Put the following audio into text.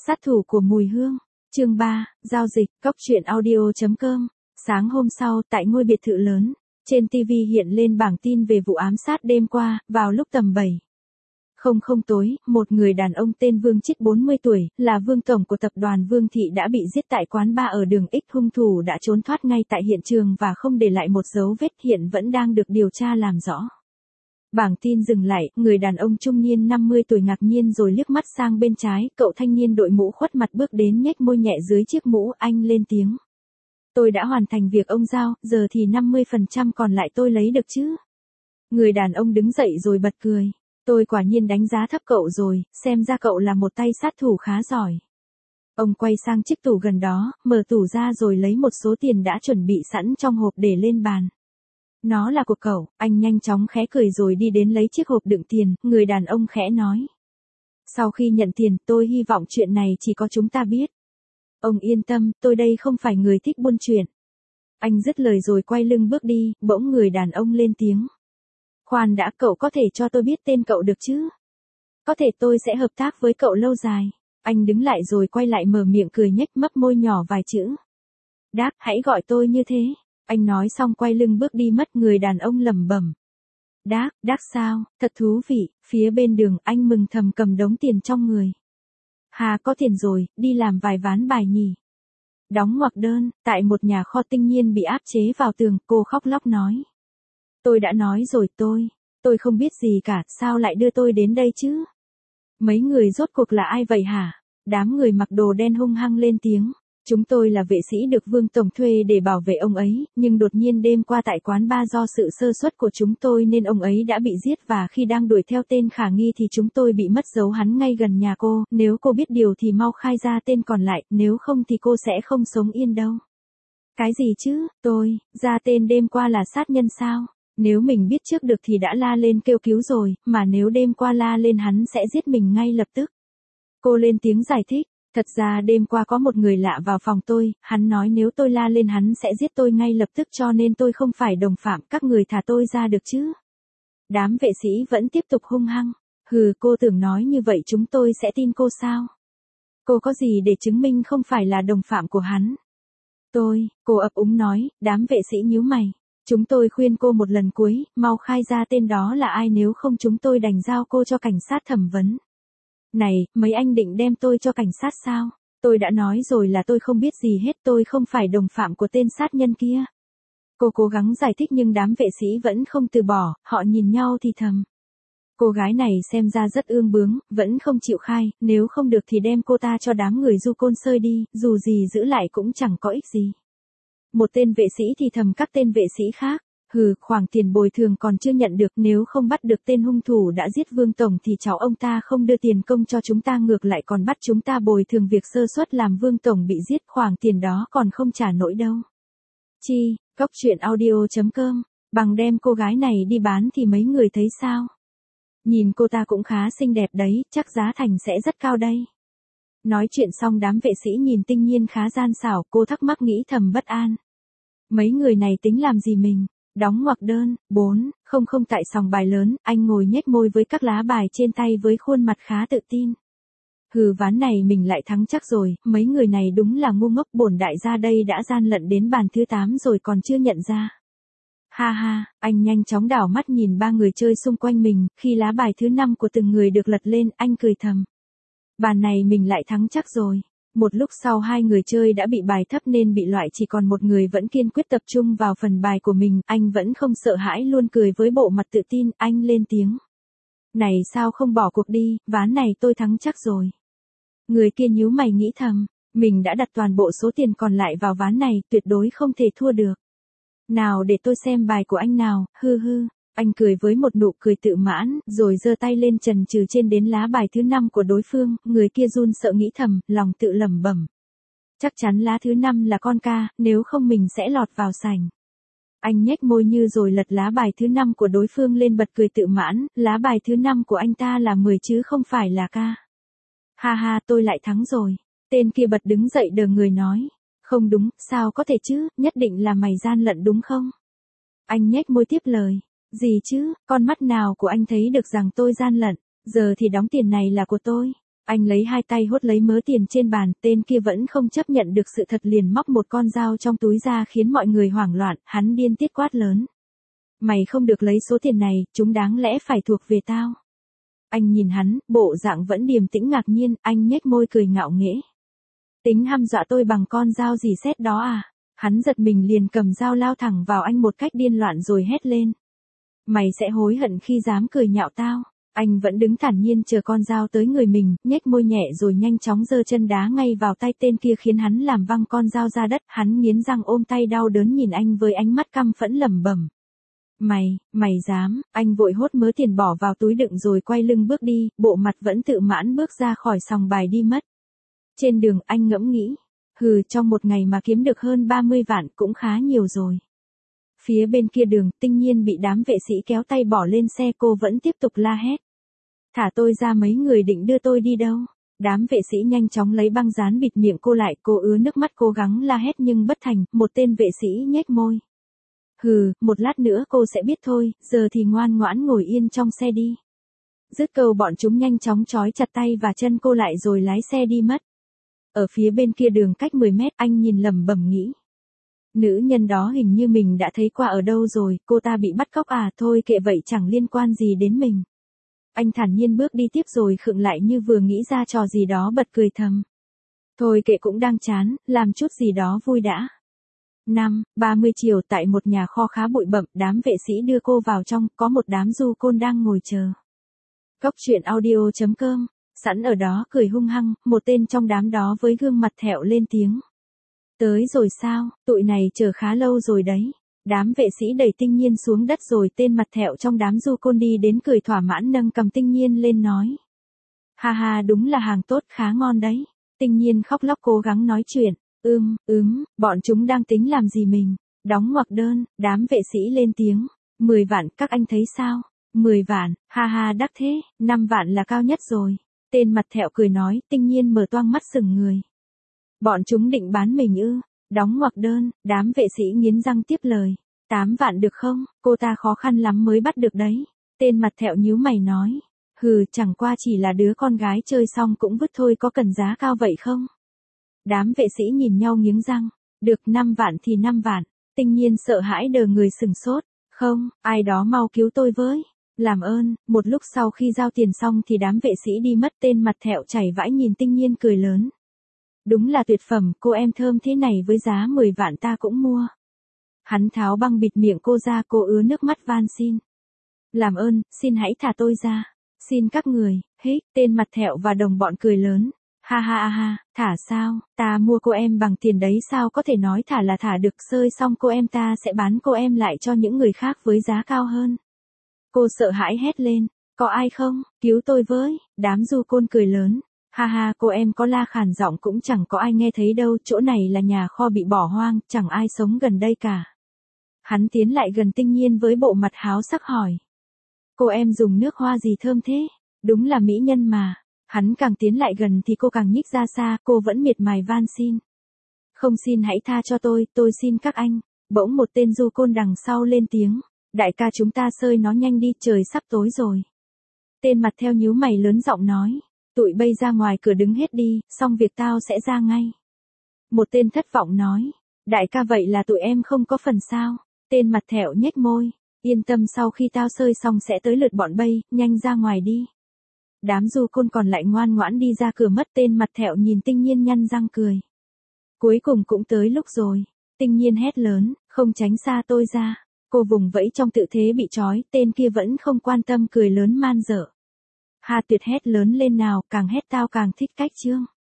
Sát thủ của mùi hương. Chương 3, giao dịch, cóc truyện audio.com. Sáng hôm sau, tại ngôi biệt thự lớn, trên TV hiện lên bảng tin về vụ ám sát đêm qua, vào lúc tầm 7:00 tối, một người đàn ông tên Vương Chít 40 tuổi, là vương tổng của tập đoàn Vương Thị đã bị giết tại quán bar ở đường X. Hung thủ đã trốn thoát ngay tại hiện trường và không để lại một dấu vết, hiện vẫn đang được điều tra làm rõ. Bảng tin dừng lại, người đàn ông trung niên 50 tuổi ngạc nhiên rồi liếc mắt sang bên trái, cậu thanh niên đội mũ khuất mặt bước đến nhếch môi nhẹ dưới chiếc mũ, anh lên tiếng. Tôi đã hoàn thành việc ông giao, giờ thì 50% còn lại tôi lấy được chứ? Người đàn ông đứng dậy rồi bật cười. Tôi quả nhiên đánh giá thấp cậu rồi, xem ra cậu là một tay sát thủ khá giỏi. Ông quay sang chiếc tủ gần đó, mở tủ ra rồi lấy một số tiền đã chuẩn bị sẵn trong hộp để lên bàn. Nó là của cậu, anh nhanh chóng khẽ cười rồi đi đến lấy chiếc hộp đựng tiền, người đàn ông khẽ nói. Sau khi nhận tiền, tôi hy vọng chuyện này chỉ có chúng ta biết. Ông yên tâm, tôi đây không phải người thích buôn chuyện. Anh dứt lời rồi quay lưng bước đi, bỗng người đàn ông lên tiếng. Khoan đã, cậu có thể cho tôi biết tên cậu được chứ? Có thể tôi sẽ hợp tác với cậu lâu dài. Anh đứng lại rồi quay lại mở miệng cười nhếch mấp môi nhỏ vài chữ. Đác, hãy gọi tôi như thế. Anh nói xong quay lưng bước đi mất, người đàn ông lẩm bẩm. Đác sao, thật thú vị, phía bên đường anh mừng thầm cầm đống tiền trong người. Hà có tiền rồi, đi làm vài ván bài nhỉ. Đóng ngoặc đơn, tại một nhà kho tinh nhiên bị áp chế vào tường, cô khóc lóc nói. Tôi đã nói rồi tôi không biết gì cả, sao lại đưa tôi đến đây chứ? Mấy người rốt cuộc là ai vậy hả? Đám người mặc đồ đen hung hăng lên tiếng. Chúng tôi là vệ sĩ được Vương Tổng thuê để bảo vệ ông ấy, nhưng đột nhiên đêm qua tại quán bar do sự sơ suất của chúng tôi nên ông ấy đã bị giết và khi đang đuổi theo tên khả nghi thì chúng tôi bị mất dấu hắn ngay gần nhà cô, nếu cô biết điều thì mau khai ra tên còn lại, nếu không thì cô sẽ không sống yên đâu. Cái gì chứ, ra tên đêm qua là sát nhân sao? Nếu mình biết trước được thì đã la lên kêu cứu rồi, mà nếu đêm qua la lên hắn sẽ giết mình ngay lập tức. Cô lên tiếng giải thích. Thật ra đêm qua có một người lạ vào phòng tôi, hắn nói nếu tôi la lên hắn sẽ giết tôi ngay lập tức cho nên tôi không phải đồng phạm, các người thả tôi ra được chứ. Đám vệ sĩ vẫn tiếp tục hung hăng. Hừ, cô tưởng nói như vậy chúng tôi sẽ tin cô sao? Cô có gì để chứng minh không phải là đồng phạm của hắn? Cô ấp úng nói, đám vệ sĩ nhíu mày. Chúng tôi khuyên cô một lần cuối, mau khai ra tên đó là ai nếu không chúng tôi đành giao cô cho cảnh sát thẩm vấn. Này, mấy anh định đem tôi cho cảnh sát sao? Tôi đã nói rồi là tôi không biết gì hết, tôi không phải đồng phạm của tên sát nhân kia. Cô cố gắng giải thích nhưng đám vệ sĩ vẫn không từ bỏ, họ nhìn nhau thì thầm. Cô gái này xem ra rất ương bướng, vẫn không chịu khai, nếu không được thì đem cô ta cho đám người du côn sơi đi, dù gì giữ lại cũng chẳng có ích gì. Một tên vệ sĩ thì thầm các tên vệ sĩ khác. Hừ, khoản tiền bồi thường còn chưa nhận được, nếu không bắt được tên hung thủ đã giết Vương Tổng thì cháu ông ta không đưa tiền công cho chúng ta ngược lại còn bắt chúng ta bồi thường việc sơ suất làm Vương Tổng bị giết, khoản tiền đó còn không trả nổi đâu. Cóc truyện audio.com, bằng đem cô gái này đi bán thì mấy người thấy sao? Nhìn cô ta cũng khá xinh đẹp đấy, chắc giá thành sẽ rất cao đây. Nói chuyện xong đám vệ sĩ nhìn tinh nhiên khá gian xảo, cô thắc mắc nghĩ thầm bất an. Mấy người này tính làm gì mình? Đóng ngoặc đơn, 4:00 tại sòng bài lớn, anh ngồi nhếch môi với các lá bài trên tay với khuôn mặt khá tự tin. Hừ, ván này mình lại thắng chắc rồi, mấy người này đúng là ngu ngốc, bổn đại gia đây đã gian lận đến bàn thứ 8 rồi còn chưa nhận ra. Ha ha, anh nhanh chóng đảo mắt nhìn ba người chơi xung quanh mình, khi lá bài thứ 5 của từng người được lật lên, anh cười thầm. Bàn này mình lại thắng chắc rồi. Một lúc sau hai người chơi đã bị bài thấp nên bị loại, chỉ còn một người vẫn kiên quyết tập trung vào phần bài của mình, anh vẫn không sợ hãi luôn cười với bộ mặt tự tin, anh lên tiếng. Này sao không bỏ cuộc đi, ván này tôi thắng chắc rồi. Người kia nhíu mày nghĩ thầm, mình đã đặt toàn bộ số tiền còn lại vào ván này, tuyệt đối không thể thua được. Nào để tôi xem bài của anh nào, hư. Anh cười với một nụ cười tự mãn, rồi giơ tay lên chần chừ trên đến lá bài thứ 5 của đối phương, người kia run sợ nghĩ thầm, lòng tự lẩm bẩm. Chắc chắn lá thứ 5 là con ca, nếu không mình sẽ lọt vào sảnh. Anh nhếch môi như rồi lật lá bài thứ 5 của đối phương lên bật cười tự mãn, lá bài thứ 5 của anh ta là 10 chứ không phải là ca. Ha ha, tôi lại thắng rồi. Tên kia bật đứng dậy đờ người nói. Không đúng, sao có thể chứ, nhất định là mày gian lận đúng không? Anh nhếch môi tiếp lời. Gì chứ, con mắt nào của anh thấy được rằng tôi gian lận, giờ thì đóng tiền này là của tôi. Anh lấy hai tay hốt lấy mớ tiền trên bàn, tên kia vẫn không chấp nhận được sự thật liền móc một con dao trong túi ra khiến mọi người hoảng loạn, hắn điên tiết quát lớn. Mày không được lấy số tiền này, chúng đáng lẽ phải thuộc về tao. Anh nhìn hắn, bộ dạng vẫn điềm tĩnh ngạc nhiên, anh nhếch môi cười ngạo nghễ. Tính hăm dọa tôi bằng con dao gì xét đó à? Hắn giật mình liền cầm dao lao thẳng vào anh một cách điên loạn rồi hét lên. Mày sẽ hối hận khi dám cười nhạo tao. Anh vẫn đứng thản nhiên chờ con dao tới người mình, nhếch môi nhẹ rồi nhanh chóng giơ chân đá ngay vào tay tên kia khiến hắn làm văng con dao ra đất. Hắn nghiến răng ôm tay đau đớn nhìn anh với ánh mắt căm phẫn lẩm bẩm. Mày dám, anh vội hốt mớ tiền bỏ vào túi đựng rồi quay lưng bước đi, bộ mặt vẫn tự mãn bước ra khỏi sòng bài đi mất. Trên đường anh ngẫm nghĩ, trong một ngày mà kiếm được hơn 30 vạn cũng khá nhiều rồi. Phía bên kia đường, Tinh Nhiên bị đám vệ sĩ kéo tay bỏ lên xe, cô vẫn tiếp tục la hét. Thả tôi ra, mấy người định đưa tôi đi đâu? Đám vệ sĩ nhanh chóng lấy băng dán bịt miệng cô lại, cô ứa nước mắt cố gắng la hét nhưng bất thành, một tên vệ sĩ nhếch môi. Một lát nữa cô sẽ biết thôi, giờ thì ngoan ngoãn ngồi yên trong xe đi. Dứt câu bọn chúng nhanh chóng trói chặt tay và chân cô lại rồi lái xe đi mất. Ở phía bên kia đường cách 10 mét, anh nhìn lẩm bẩm nghĩ. Nữ nhân đó hình như mình đã thấy qua ở đâu rồi, cô ta bị bắt cóc à, thôi kệ vậy chẳng liên quan gì đến mình. Anh thản nhiên bước đi tiếp rồi khựng lại như vừa nghĩ ra trò gì đó bật cười thầm. Thôi kệ cũng đang chán, làm chút gì đó vui đã. 5:30 chiều tại một nhà kho khá bụi bặm, đám vệ sĩ đưa cô vào trong, có một đám du côn đang ngồi chờ. Cốc truyện audio.com, sẵn ở đó cười hung hăng, một tên trong đám đó với gương mặt thẹo lên tiếng. Tới rồi sao, tụi này chờ khá lâu rồi đấy. Đám vệ sĩ đẩy Tinh Nhiên xuống đất rồi tên mặt thẹo trong đám du côn đi đến cười thỏa mãn nâng cầm Tinh Nhiên lên nói. Ha ha, đúng là hàng tốt, khá ngon đấy. Tinh Nhiên khóc lóc cố gắng nói chuyện. Bọn chúng đang tính làm gì mình? Đóng ngoặc đơn, đám vệ sĩ lên tiếng. 10 vạn, các anh thấy sao? 10 vạn, ha ha đắt thế, 5 vạn là cao nhất rồi. Tên mặt thẹo cười nói, Tinh Nhiên mở toang mắt sừng người. Bọn chúng định bán mình ư? Đóng ngoặc đơn, đám vệ sĩ nghiến răng tiếp lời. 8 vạn được không? Cô ta khó khăn lắm mới bắt được đấy. Tên mặt thẹo nhíu mày nói. Chẳng qua chỉ là đứa con gái chơi xong cũng vứt thôi, có cần giá cao vậy không? Đám vệ sĩ nhìn nhau nghiến răng. Được 5 vạn thì 5 vạn. Tinh Nhiên sợ hãi đờ người sừng sốt. Không, ai đó mau cứu tôi với. Làm ơn. Một lúc sau khi giao tiền xong thì đám vệ sĩ đi mất. Tên mặt thẹo chảy vãi nhìn Tinh Nhiên cười lớn. Đúng là tuyệt phẩm, cô em thơm thế này với giá 10 vạn ta cũng mua. Hắn tháo băng bịt miệng cô ra, cô ứa nước mắt van xin. Làm ơn, xin hãy thả tôi ra. Xin các người, tên mặt thẹo và đồng bọn cười lớn. Ha ha ha, thả sao, ta mua cô em bằng tiền đấy, sao có thể nói thả là thả được, sơi xong cô em ta sẽ bán cô em lại cho những người khác với giá cao hơn. Cô sợ hãi hét lên, có ai không, cứu tôi với, đám du côn cười lớn. Ha ha, cô em có la khàn giọng cũng chẳng có ai nghe thấy đâu, chỗ này là nhà kho bị bỏ hoang, chẳng ai sống gần đây cả. Hắn tiến lại gần Tinh Nhiên với bộ mặt háo sắc hỏi. Cô em dùng nước hoa gì thơm thế? Đúng là mỹ nhân mà. Hắn càng tiến lại gần thì cô càng nhích ra xa, cô vẫn miệt mài van xin. Không, xin hãy tha cho tôi xin các anh. Bỗng một tên du côn đằng sau lên tiếng. Đại ca chúng ta sơi nó nhanh đi, trời sắp tối rồi. Tên mặt theo nhíu mày lớn giọng nói. Tụi bây ra ngoài cửa đứng hết đi, xong việc tao sẽ ra ngay. Một tên thất vọng nói. Đại ca vậy là tụi em không có phần sao? Tên mặt thẹo nhếch môi. Yên tâm, sau khi tao sơi xong sẽ tới lượt bọn bây, nhanh ra ngoài đi. Đám du côn còn lại ngoan ngoãn đi ra cửa mất. Tên mặt thẹo nhìn Tinh Nhiên nhăn răng cười. Cuối cùng cũng tới lúc rồi. Tinh Nhiên hét lớn, không, tránh xa tôi ra. Cô vùng vẫy trong tư thế bị trói, tên kia vẫn không quan tâm cười lớn man dợ. Ha, tuyệt, hét lớn lên nào, càng hét tao càng thích cách chương.